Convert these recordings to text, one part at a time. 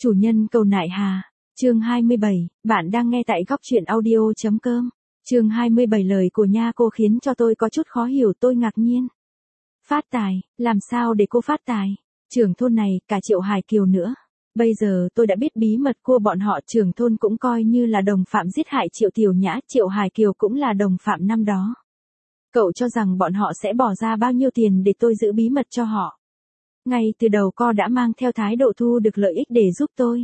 Chủ nhân cầu nại hà. Chương 27, bạn đang nghe tại goctruyện audio.com. Chương 27 lời của nha cô khiến cho tôi có chút khó hiểu, tôi ngạc nhiên. Phát tài, làm sao để cô phát tài? Trưởng thôn này, cả Triệu Hải Kiều nữa. Bây giờ tôi đã biết bí mật của bọn họ, trưởng thôn cũng coi như là đồng phạm giết hại Triệu Tiểu Nhã, Triệu Hải Kiều cũng là đồng phạm năm đó. Cậu cho rằng bọn họ sẽ bỏ ra bao nhiêu tiền để tôi giữ bí mật cho họ? Ngay từ đầu co đã mang theo thái độ thu được lợi ích để giúp tôi.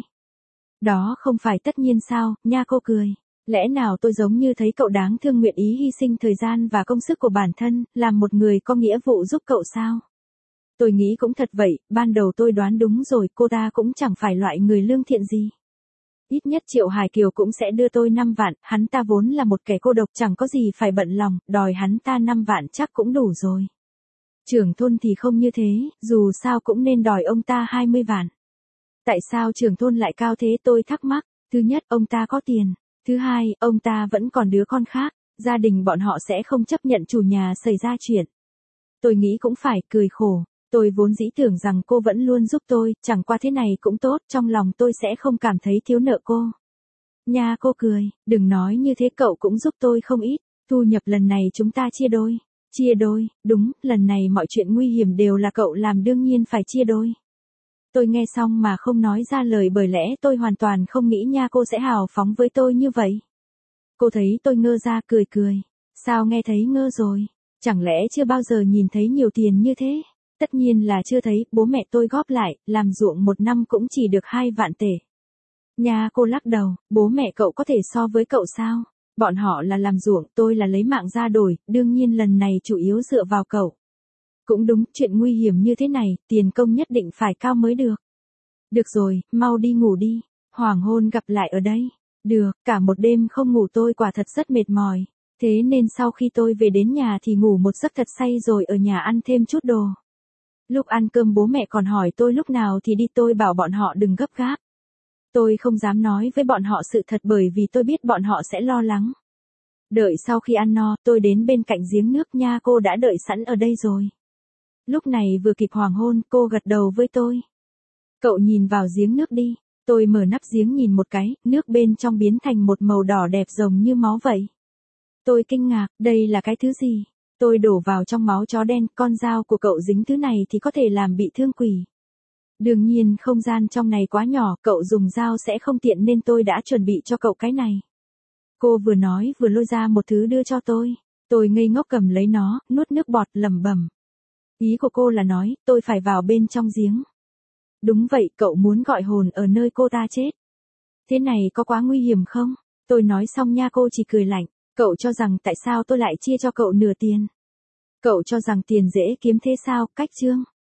Đó không phải tất nhiên sao, nha cô cười. Lẽ nào tôi giống như thấy cậu đáng thương nguyện ý hy sinh thời gian và công sức của bản thân, làm một người có nghĩa vụ giúp cậu sao? Tôi nghĩ cũng thật vậy, ban đầu tôi đoán đúng rồi, cô ta cũng chẳng phải loại người lương thiện gì. Ít nhất Triệu Hải Kiều cũng sẽ đưa tôi 5 vạn, hắn ta vốn là một kẻ cô độc chẳng có gì phải bận lòng, đòi hắn ta 5 vạn chắc cũng đủ rồi. Trưởng thôn thì không như thế, dù sao cũng nên đòi ông ta 20 vạn. Tại sao trưởng thôn lại cao thế, tôi thắc mắc. Thứ nhất, ông ta có tiền. Thứ hai, ông ta vẫn còn đứa con khác. Gia đình bọn họ sẽ không chấp nhận chủ nhà xảy ra chuyện. Tôi nghĩ cũng phải, cười khổ. Tôi vốn dĩ tưởng rằng cô vẫn luôn giúp tôi, chẳng qua thế này cũng tốt, trong lòng tôi sẽ không cảm thấy thiếu nợ cô. Nha cô cười, đừng nói như thế, cậu cũng giúp tôi không ít. Thu nhập lần này chúng ta chia đôi. Chia đôi, đúng, lần này mọi chuyện nguy hiểm đều là cậu làm, đương nhiên phải chia đôi. Tôi nghe xong mà không nói ra lời, bởi lẽ tôi hoàn toàn không nghĩ nha cô sẽ hào phóng với tôi như vậy. Cô thấy tôi ngơ ra, cười cười. Sao nghe thấy ngơ rồi? Chẳng lẽ chưa bao giờ nhìn thấy nhiều tiền như thế? Tất nhiên là chưa thấy, bố mẹ tôi góp lại, làm ruộng một năm cũng chỉ được 2 vạn tệ. Nha cô lắc đầu, bố mẹ cậu có thể so với cậu sao? Bọn họ là làm ruộng, tôi là lấy mạng ra đổi, đương nhiên lần này chủ yếu dựa vào cậu. Cũng đúng, chuyện nguy hiểm như thế này, tiền công nhất định phải cao mới được. Được rồi, mau đi ngủ đi. Hoàng hôn gặp lại ở đây. Được, cả một đêm không ngủ tôi quả thật rất mệt mỏi. Thế nên sau khi tôi về đến nhà thì ngủ một giấc thật say rồi ở nhà ăn thêm chút đồ. Lúc ăn cơm bố mẹ còn hỏi tôi lúc nào thì đi, tôi bảo bọn họ đừng gấp gáp. Tôi không dám nói với bọn họ sự thật bởi vì tôi biết bọn họ sẽ lo lắng. Đợi sau khi ăn no, tôi đến bên cạnh giếng nước, nha cô đã đợi sẵn ở đây rồi. Lúc này vừa kịp hoàng hôn, cô gật đầu với tôi. Cậu nhìn vào giếng nước đi. Tôi mở nắp giếng nhìn một cái, nước bên trong biến thành một màu đỏ đẹp giống như máu vậy. Tôi kinh ngạc, đây là cái thứ gì? Tôi đổ vào trong máu chó đen, con dao của cậu dính thứ này thì có thể làm bị thương quỷ. Đương nhiên không gian trong này quá nhỏ, cậu dùng dao sẽ không tiện nên tôi đã chuẩn bị cho cậu cái này. Cô vừa nói vừa lôi ra một thứ đưa cho tôi. Tôi ngây ngốc cầm lấy nó, nuốt nước bọt lẩm bẩm. Ý của cô là nói, tôi phải vào bên trong giếng. Đúng vậy, cậu muốn gọi hồn ở nơi cô ta chết. Thế này có quá nguy hiểm không? Tôi nói xong nha cô chỉ cười lạnh. Cậu cho rằng tại sao tôi lại chia cho cậu nửa tiền? Cậu cho rằng tiền dễ kiếm thế sao? Cách chương.